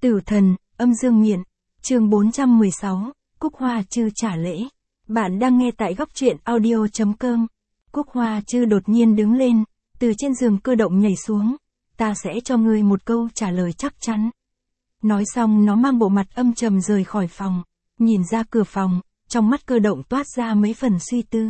Tử thần, âm dương miện, chương 416, Cúc Hoa Chư trả lễ. Bạn đang nghe tại góc truyện audio.com. Cúc Hoa Chư đột nhiên đứng lên, từ trên giường cơ động nhảy xuống. Ta sẽ cho ngươi một câu trả lời chắc chắn. Nói xong nó mang bộ mặt âm trầm rời khỏi phòng, nhìn ra cửa phòng, trong mắt cơ động toát ra mấy phần suy tư.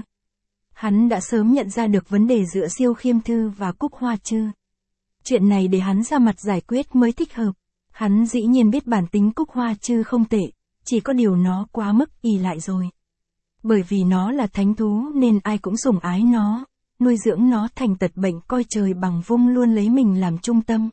Hắn đã sớm nhận ra được vấn đề giữa Siêu Khiêm Thư và Cúc Hoa Chư. Chuyện này để hắn ra mặt giải quyết mới thích hợp. Hắn dĩ nhiên biết bản tính Cúc Hoa Chư không tệ, chỉ có điều nó quá mức ỷ lại rồi. Bởi vì nó là thánh thú nên ai cũng sủng ái nó, nuôi dưỡng nó thành tật bệnh coi trời bằng vung luôn lấy mình làm trung tâm.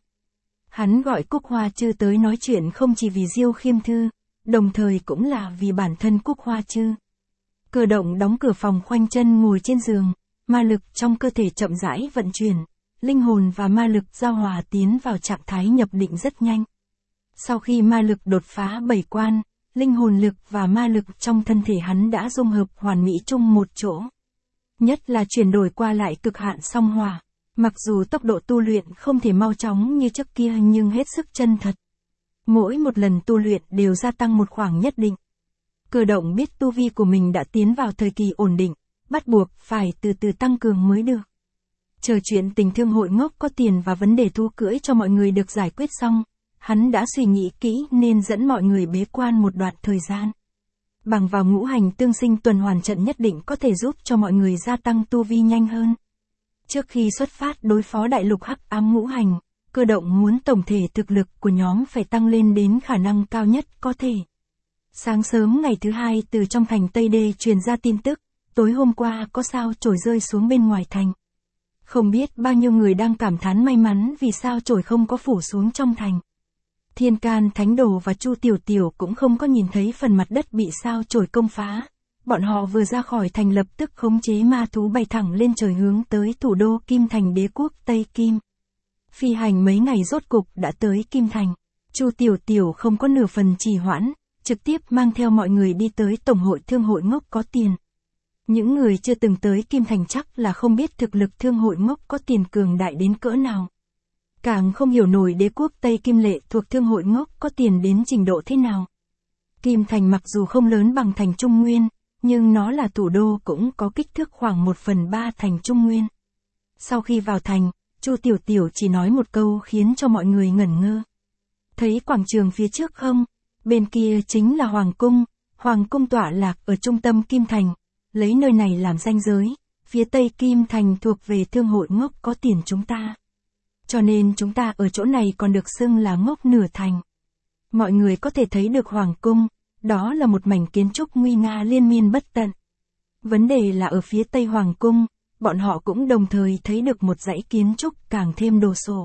Hắn gọi Cúc Hoa Chư tới nói chuyện không chỉ vì Diêu Khiêm Thư, đồng thời cũng là vì bản thân Cúc Hoa Chư. Cơ động đóng cửa phòng khoanh chân ngồi trên giường, ma lực trong cơ thể chậm rãi vận chuyển, linh hồn và ma lực giao hòa tiến vào trạng thái nhập định rất nhanh. Sau khi ma lực đột phá 7 quan, linh hồn lực và ma lực trong thân thể hắn đã dung hợp hoàn mỹ chung một chỗ. Nhất là chuyển đổi qua lại cực hạn song hỏa. Mặc dù tốc độ tu luyện không thể mau chóng như trước kia nhưng hết sức chân thật. Mỗi một lần tu luyện đều gia tăng một khoảng nhất định. Cơ động biết tu vi của mình đã tiến vào thời kỳ ổn định, bắt buộc phải từ từ tăng cường mới được. Chờ chuyện tình thương hội ngốc có tiền và vấn đề thú cưỡi cho mọi người được giải quyết xong, hắn đã suy nghĩ kỹ nên dẫn mọi người bế quan một đoạn thời gian. Bằng vào ngũ hành tương sinh tuần hoàn trận nhất định có thể giúp cho mọi người gia tăng tu vi nhanh hơn. Trước khi xuất phát đối phó đại lục hắc ám ngũ hành, cơ động muốn tổng thể thực lực của nhóm phải tăng lên đến khả năng cao nhất có thể. Sáng sớm ngày thứ hai từ trong thành Tây Đê truyền ra tin tức, tối hôm qua có sao chổi rơi xuống bên ngoài thành. Không biết bao nhiêu người đang cảm thán may mắn vì sao chổi không có phủ xuống trong thành. Thiên Can Thánh Đồ và Chu Tiểu Tiểu cũng không có nhìn thấy phần mặt đất bị sao chổi công phá. Bọn họ vừa ra khỏi thành lập tức khống chế ma thú bay thẳng lên trời hướng tới thủ đô Kim Thành đế quốc Tây Kim. Phi hành mấy ngày rốt cục đã tới Kim Thành. Chu Tiểu Tiểu không có nửa phần trì hoãn, trực tiếp mang theo mọi người đi tới Tổng hội Thương hội ngốc có tiền. Những người chưa từng tới Kim Thành chắc là không biết thực lực Thương hội ngốc có tiền cường đại đến cỡ nào. Càng không hiểu nổi đế quốc Tây Kim Lệ thuộc Thương hội ngốc có tiền đến trình độ thế nào. Kim Thành mặc dù không lớn bằng thành Trung Nguyên, nhưng nó là thủ đô cũng có kích thước khoảng 1/3 thành Trung Nguyên. Sau khi vào thành, Chu Tiểu Tiểu chỉ nói một câu khiến cho mọi người ngẩn ngơ. Thấy quảng trường phía trước không? Bên kia chính là Hoàng Cung. Hoàng Cung tọa lạc ở trung tâm Kim Thành, lấy nơi này làm ranh giới. Phía Tây Kim Thành thuộc về Thương hội ngốc có tiền chúng ta. Cho nên chúng ta ở chỗ này còn được xưng là ngốc nửa thành. Mọi người có thể thấy được Hoàng Cung, đó là một mảnh kiến trúc nguy nga liên miên bất tận. Vấn đề là ở phía Tây Hoàng Cung, bọn họ cũng đồng thời thấy được một dãy kiến trúc càng thêm đồ sộ.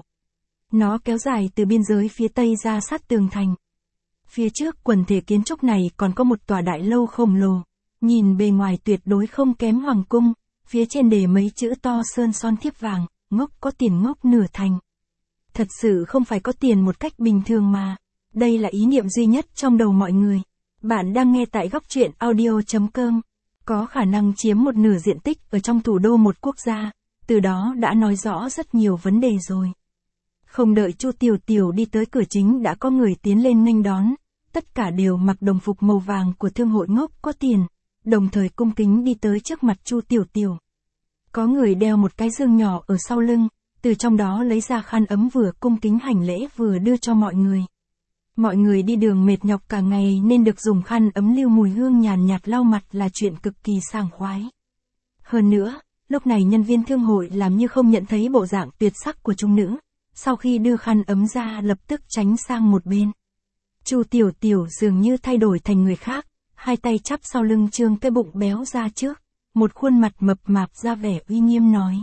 Nó kéo dài từ biên giới phía Tây ra sát tường thành. Phía trước quần thể kiến trúc này còn có một tòa đại lâu khổng lồ, nhìn bề ngoài tuyệt đối không kém Hoàng Cung, phía trên đề mấy chữ to sơn son thiếp vàng, ngốc có tiền ngốc nửa thành. Thật sự không phải có tiền một cách bình thường mà, đây là ý niệm duy nhất trong đầu mọi người. Bạn đang nghe tại góc truyện audio.com, có khả năng chiếm một nửa diện tích ở trong thủ đô một quốc gia, từ đó đã nói rõ rất nhiều vấn đề rồi. Không đợi Chu Tiểu Tiểu đi tới cửa chính đã có người tiến lên nghênh đón, tất cả đều mặc đồng phục màu vàng của Thương hội ngốc có tiền, đồng thời cung kính đi tới trước mặt Chu Tiểu Tiểu. Có người đeo một cái dương nhỏ ở sau lưng, từ trong đó lấy ra khăn ấm vừa cung kính hành lễ vừa đưa cho mọi người. Mọi người đi đường mệt nhọc cả ngày nên được dùng khăn ấm lưu mùi hương nhàn nhạt lau mặt là chuyện cực kỳ sảng khoái. Hơn nữa, lúc này nhân viên thương hội làm như không nhận thấy bộ dạng tuyệt sắc của chúng nữ, sau khi đưa khăn ấm ra lập tức tránh sang một bên. Chu Tiểu Tiểu dường như thay đổi thành người khác, hai tay chắp sau lưng trương cái bụng béo ra trước, một khuôn mặt mập mạp ra vẻ uy nghiêm nói.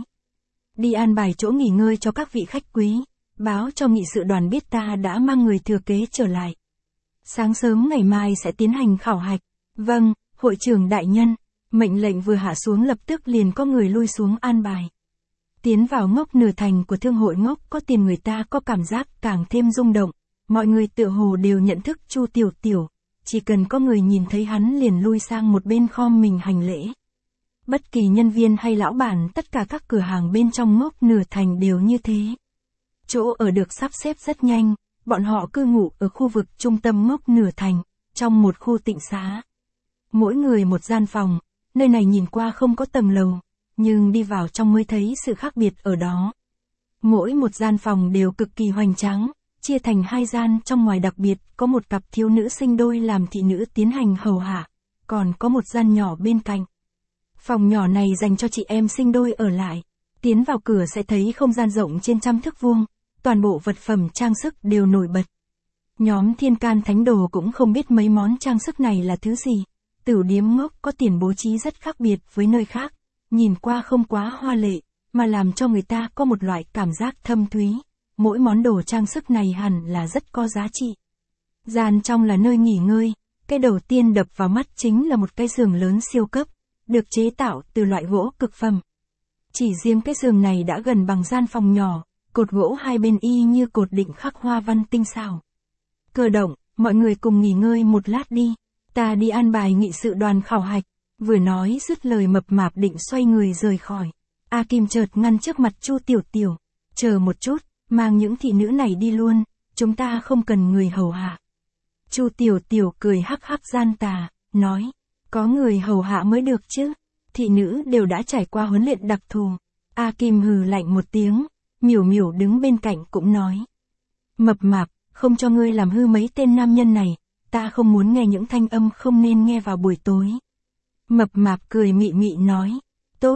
Đi an bài chỗ nghỉ ngơi cho các vị khách quý. Báo cho nghị sự đoàn biết ta đã mang người thừa kế trở lại. Sáng sớm ngày mai sẽ tiến hành khảo hạch. Vâng, hội trưởng đại nhân. Mệnh lệnh vừa hạ xuống lập tức liền có người lui xuống an bài. Tiến vào ngốc nửa thành của Thương hội ngốc có tiền người ta có cảm giác càng thêm rung động. Mọi người tựa hồ đều nhận thức Chu Tiểu Tiểu. Chỉ cần có người nhìn thấy hắn liền lui sang một bên khom mình hành lễ. Bất kỳ nhân viên hay lão bản tất cả các cửa hàng bên trong ngốc nửa thành đều như thế. Chỗ ở được sắp xếp rất nhanh, bọn họ cư ngụ ở khu vực trung tâm Ngốc Nửa Thành, trong một khu tịnh xá. Mỗi người một gian phòng, nơi này nhìn qua không có tầng lầu, nhưng đi vào trong mới thấy sự khác biệt ở đó. Mỗi một gian phòng đều cực kỳ hoành tráng, chia thành 2 gian, trong ngoài đặc biệt có một cặp thiếu nữ sinh đôi làm thị nữ tiến hành hầu hạ, còn có một gian nhỏ bên cạnh. Phòng nhỏ này dành cho chị em sinh đôi ở lại. Tiến vào cửa sẽ thấy không gian rộng trên trăm thước vuông, toàn bộ vật phẩm trang sức đều nổi bật. Nhóm Thiên Can Thánh Đồ cũng không biết mấy món trang sức này là thứ gì. Tửu điếm Ngốc có tiền bố trí rất khác biệt với nơi khác, nhìn qua không quá hoa lệ, mà làm cho người ta có một loại cảm giác thâm thúy. Mỗi món đồ trang sức này hẳn là rất có giá trị. Gian trong là nơi nghỉ ngơi, cái đầu tiên đập vào mắt chính là một cái giường lớn siêu cấp, được chế tạo từ loại gỗ cực phẩm. Chỉ riêng cái giường này đã gần bằng gian phòng nhỏ, cột gỗ hai bên y như cột định khắc hoa văn tinh xảo. Cơ động, mọi người cùng nghỉ ngơi một lát đi, ta đi an bài nghị sự đoàn khảo hạch. Vừa nói dứt lời Mập Mạp định xoay người rời khỏi. A Kim chợt ngăn trước mặt Chu Tiểu Tiểu, chờ một chút, mang những thị nữ này đi luôn, chúng ta không cần người hầu hạ. Chu Tiểu Tiểu cười hắc hắc gian tà, nói, có người hầu hạ mới được chứ, thị nữ đều đã trải qua huấn luyện đặc thù. A Kim hừ lạnh một tiếng, Miểu Miểu đứng bên cạnh cũng nói, Mập Mạp, không cho ngươi làm hư mấy tên nam nhân này, ta không muốn nghe những thanh âm không nên nghe vào buổi tối. Mập Mạp cười mị mị nói, tốt,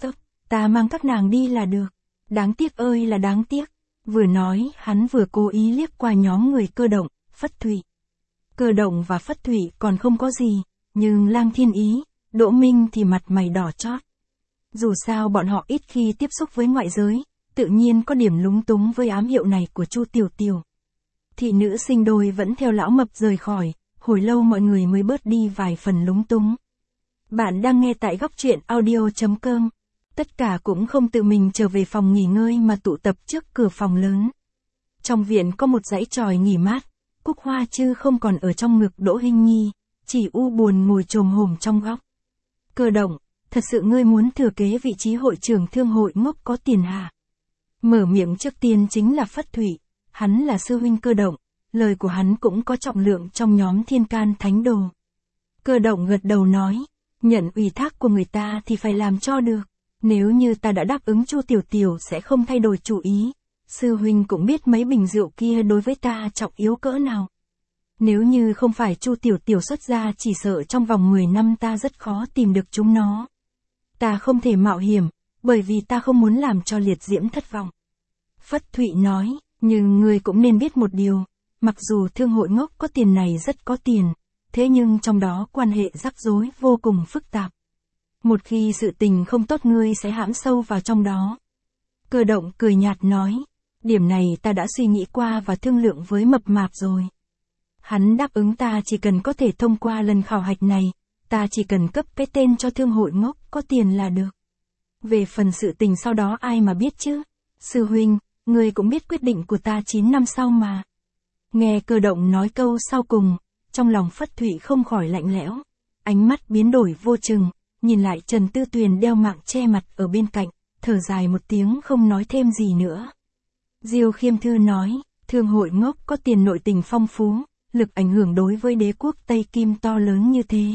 ta mang các nàng đi là được, đáng tiếc ơi là đáng tiếc. Vừa nói hắn vừa cố ý liếc qua nhóm người Cơ Động, Phất Thụy. Cơ Động và Phất Thụy còn không có gì, nhưng Lang Thiên Ý, Đỗ Minh thì mặt mày đỏ chót. Dù sao bọn họ ít khi tiếp xúc với ngoại giới, tự nhiên có điểm lúng túng với ám hiệu này của Chu Tiểu Tiểu. Thị nữ sinh đôi vẫn theo lão Mập rời khỏi, hồi lâu mọi người mới bớt đi vài phần lúng túng. Bạn đang nghe tại góc truyện audio.com. Tất cả cũng không tự mình trở về phòng nghỉ ngơi mà tụ tập trước cửa phòng lớn. Trong viện có một dãy chòi nghỉ mát, Cúc Hoa Trư không còn ở trong ngực Đỗ Hinh Nhi, chỉ u buồn ngồi chồm hổm trong góc. Cơ Động, thật sự ngươi muốn thừa kế vị trí hội trưởng thương hội Ngốc có tiền hả? Mở miệng trước tiên chính là Phất Thụy, hắn là sư huynh Cơ Động, lời của hắn cũng có trọng lượng trong nhóm Thiên Can Thánh Đồ. Cơ Động gật đầu nói, nhận ủy thác của người ta thì phải làm cho được. Nếu như ta đã đáp ứng Chu Tiểu Tiểu sẽ không thay đổi chủ ý. Sư huynh cũng biết mấy bình rượu kia đối với ta trọng yếu cỡ nào. Nếu như không phải Chu Tiểu Tiểu xuất ra chỉ sợ trong vòng 10 năm ta rất khó tìm được chúng nó. Ta không thể mạo hiểm, bởi vì ta không muốn làm cho Liệt Diễm thất vọng. Phất Thụy nói, nhưng ngươi cũng nên biết một điều, mặc dù thương hội Ngốc có tiền này rất có tiền, thế nhưng trong đó quan hệ rắc rối vô cùng phức tạp. Một khi sự tình không tốt ngươi sẽ hãm sâu vào trong đó. Cơ Động cười nhạt nói, điểm này ta đã suy nghĩ qua và thương lượng với Mập Mạp rồi. Hắn đáp ứng ta chỉ cần có thể thông qua lần khảo hạch này, ta chỉ cần cấp cái tên cho thương hội Ngốc có tiền là được. Về phần sự tình sau đó ai mà biết chứ? Sư huynh, ngươi cũng biết quyết định của ta 9 năm sau mà. Nghe Cơ Động nói câu sau cùng, trong lòng Phất Thụy không khỏi lạnh lẽo, ánh mắt biến đổi vô chừng. Nhìn lại Trần Tư Tuyền đeo mạng che mặt ở bên cạnh, thở dài một tiếng không nói thêm gì nữa. Diêu Khiêm Thư nói, thương hội Ngốc có tiền nội tình phong phú, lực ảnh hưởng đối với đế quốc Tây Kim to lớn như thế.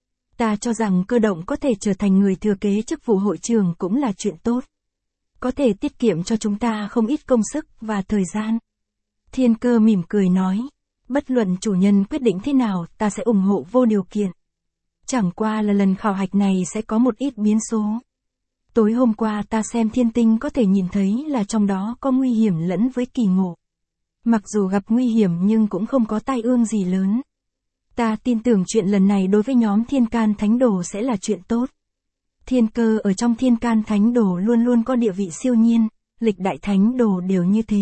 Ta cho rằng Cơ Động có thể trở thành người thừa kế chức vụ hội trưởng cũng là chuyện tốt. Có thể tiết kiệm cho chúng ta không ít công sức và thời gian. Thiên Cơ mỉm cười nói, bất luận chủ nhân quyết định thế nào ta sẽ ủng hộ vô điều kiện. Chẳng qua là lần khảo hạch này sẽ có một ít biến số. Tối hôm qua ta xem thiên tinh có thể nhìn thấy là trong đó có nguy hiểm lẫn với kỳ ngộ. Mặc dù gặp nguy hiểm nhưng cũng không có tai ương gì lớn. Ta tin tưởng chuyện lần này đối với nhóm Thiên Can Thánh Đồ sẽ là chuyện tốt. Thiên Cơ ở trong Thiên Can Thánh Đồ luôn luôn có địa vị siêu nhiên, lịch đại thánh đồ đều như thế.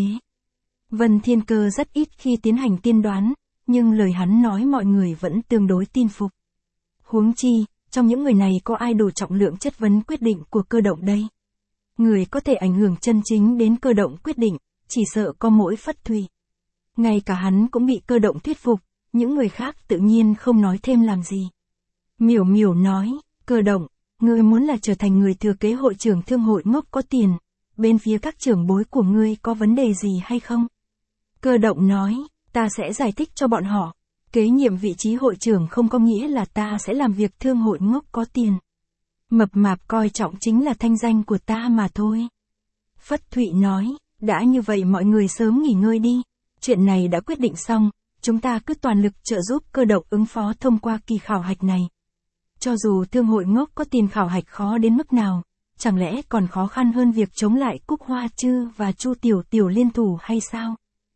Vân Thiên Cơ rất ít khi tiến hành tiên đoán, nhưng lời hắn nói mọi người vẫn tương đối tin phục. Huống chi, trong những người này có ai đủ trọng lượng chất vấn quyết định của Cơ Động đây? Người có thể ảnh hưởng chân chính đến Cơ Động quyết định, chỉ sợ có mỗi Phất Thụy. Ngay cả hắn cũng bị Cơ Động thuyết phục, những người khác tự nhiên không nói thêm làm gì. Miểu Miểu nói, Cơ Động, ngươi muốn là trở thành người thừa kế hội trưởng thương hội Ngốc có tiền, bên phía các trưởng bối của ngươi có vấn đề gì hay không? Cơ động nói, ta sẽ giải thích cho bọn họ. Kế nhiệm vị trí hội trưởng không có nghĩa là ta sẽ làm việc thương hội ngốc có tiền. Mập mạp coi trọng chính là thanh danh của ta mà thôi. Phất Thụy nói, đã như vậy mọi người sớm nghỉ ngơi đi. Chuyện này đã quyết định xong, chúng ta cứ toàn lực trợ giúp Cơ động ứng phó thông qua kỳ khảo hạch này. Cho dù thương hội ngốc có tiền khảo hạch khó đến mức nào, chẳng lẽ còn khó khăn hơn việc chống lại Cúc Hoa Trư và Chu Tiểu Tiểu liên thủ hay sao?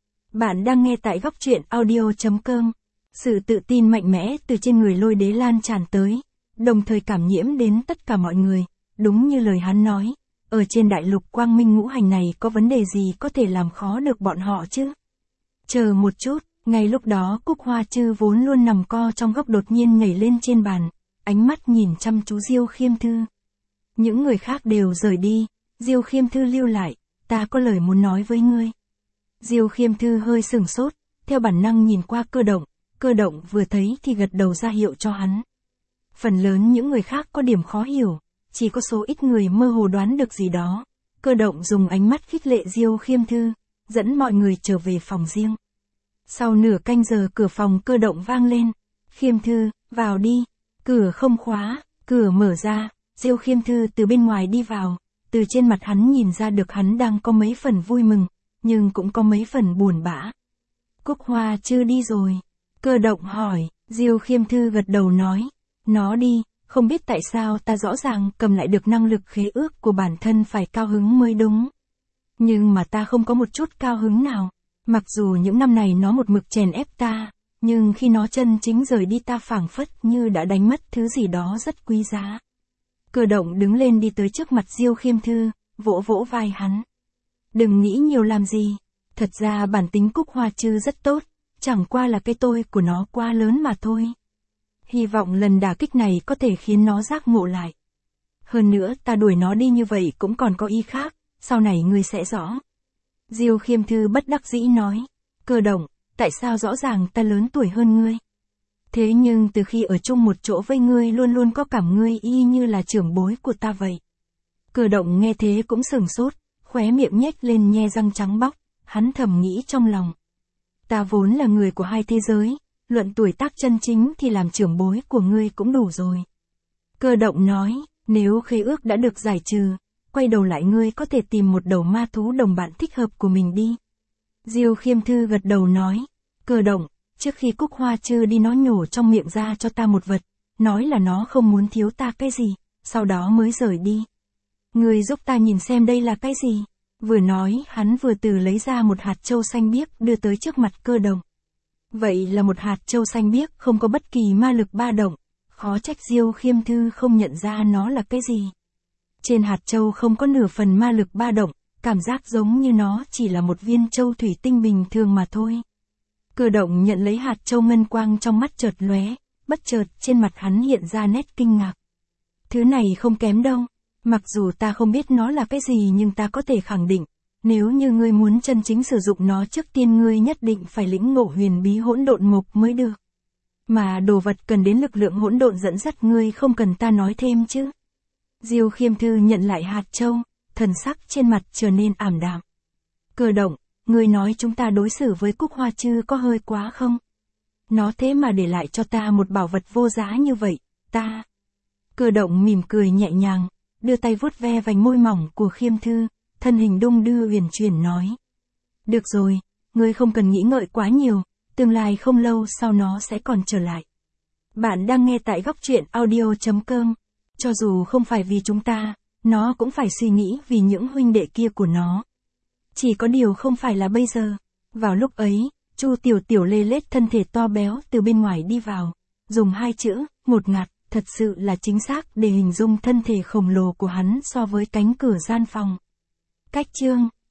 Bạn đang nghe tại góc truyện audio.com. Sự tự tin mạnh mẽ từ trên người Lôi Đế lan tràn tới, đồng thời cảm nhiễm đến tất cả mọi người, đúng như lời hắn nói, ở trên đại lục quang minh ngũ hành này có vấn đề gì có thể làm khó được bọn họ chứ? Chờ một chút, ngay lúc đó Cúc Hoa Trư vốn luôn nằm co trong góc đột nhiên nhảy lên trên bàn, ánh mắt nhìn chăm chú Diêu Khiêm Thư. Những người khác đều rời đi, Diêu Khiêm Thư lưu lại, ta có lời muốn nói với ngươi. Diêu Khiêm Thư hơi sửng sốt, theo bản năng nhìn qua Cơ động vừa thấy thì gật đầu ra hiệu cho hắn. Phần lớn những người khác có điểm khó hiểu, chỉ có số ít người mơ hồ đoán được gì đó. Cơ động dùng ánh mắt khích lệ Diêu Khiêm Thư, dẫn mọi người trở về phòng riêng. Sau nửa canh giờ cửa phòng Cơ động vang lên. Khiêm Thư, vào đi. Cửa không khóa, cửa mở ra, Diêu Khiêm Thư từ bên ngoài đi vào. Từ trên mặt hắn nhìn ra được hắn đang có mấy phần vui mừng, nhưng cũng có mấy phần buồn bã. Cúc Hoa Trư đi rồi. Cơ động hỏi, Diêu Khiêm Thư gật đầu nói, nó đi, không biết tại sao ta rõ ràng cầm lại được năng lực khế ước của bản thân phải cao hứng mới đúng. Nhưng mà ta không có một chút cao hứng nào, mặc dù những năm này nó một mực chèn ép ta, nhưng khi nó chân chính rời đi ta phảng phất như đã đánh mất thứ gì đó rất quý giá. Cơ động đứng lên đi tới trước mặt Diêu Khiêm Thư, vỗ vỗ vai hắn. Đừng nghĩ nhiều làm gì, thật ra bản tính Cúc Hoa Trư rất tốt. Chẳng qua là cái tôi của nó quá lớn mà thôi. Hy vọng lần đả kích này có thể khiến nó giác ngộ lại. Hơn nữa ta đuổi nó đi như vậy cũng còn có ý khác, sau này ngươi sẽ rõ. Diêu Khiêm Thư bất đắc dĩ nói, Cơ động, tại sao rõ ràng ta lớn tuổi hơn ngươi? Thế nhưng từ khi ở chung một chỗ với ngươi luôn luôn có cảm ngươi y như là trưởng bối của ta vậy. Cơ động nghe thế cũng sửng sốt, khóe miệng nhếch lên nhe răng trắng bóc, hắn thầm nghĩ trong lòng. Ta vốn là người của hai thế giới, luận tuổi tác chân chính thì làm trưởng bối của ngươi cũng đủ rồi. Cơ động nói, nếu khế ước đã được giải trừ, quay đầu lại ngươi có thể tìm một đầu ma thú đồng bạn thích hợp của mình đi. Diêu Khiêm Thư gật đầu nói, Cơ động, trước khi Cúc Hoa Trư đi nó nhổ trong miệng ra cho ta một vật, nói là nó không muốn thiếu ta cái gì, sau đó mới rời đi. Ngươi giúp ta nhìn xem đây là cái gì? Vừa nói hắn vừa từ lấy ra một hạt châu xanh biếc đưa tới trước mặt Cơ động. Vậy là một hạt châu xanh biếc không có bất kỳ ma lực ba động, khó trách Diêu Khiêm Thư không nhận ra nó là cái gì. Trên hạt châu không có nửa phần ma lực ba động, cảm giác giống như nó chỉ là một viên châu thủy tinh bình thường mà thôi. Cơ động nhận lấy hạt châu ngân quang trong mắt chợt lóe, bất chợt trên mặt hắn hiện ra nét kinh ngạc. Thứ này không kém đâu. Mặc dù ta không biết nó là cái gì nhưng ta có thể khẳng định, nếu như ngươi muốn chân chính sử dụng nó trước tiên ngươi nhất định phải lĩnh ngộ huyền bí hỗn độn mộc mới được. Mà đồ vật cần đến lực lượng hỗn độn dẫn dắt ngươi không cần ta nói thêm chứ. Diêu Khiêm Thư nhận lại hạt châu, thần sắc trên mặt trở nên ảm đạm. Cơ động, ngươi nói chúng ta đối xử với Cúc Hoa Trư có hơi quá không? Nó thế mà để lại cho ta một bảo vật vô giá như vậy, ta. Cơ động mỉm cười nhẹ nhàng, đưa tay vuốt ve vành môi mỏng của Khiêm Thư, thân hình đung đưa uyển chuyển nói. Được rồi, ngươi không cần nghĩ ngợi quá nhiều, tương lai không lâu sau nó sẽ còn trở lại. Bạn đang nghe tại góc truyện audio.com. Cho dù không phải vì chúng ta, nó cũng phải suy nghĩ vì những huynh đệ kia của nó. Chỉ có điều không phải là bây giờ. Vào lúc ấy, Chu Tiểu Tiểu lê lết thân thể to béo từ bên ngoài đi vào, dùng hai chữ, ngột ngạt, thật sự là chính xác để hình dung thân thể khổng lồ của hắn so với cánh cửa gian phòng. Cách chương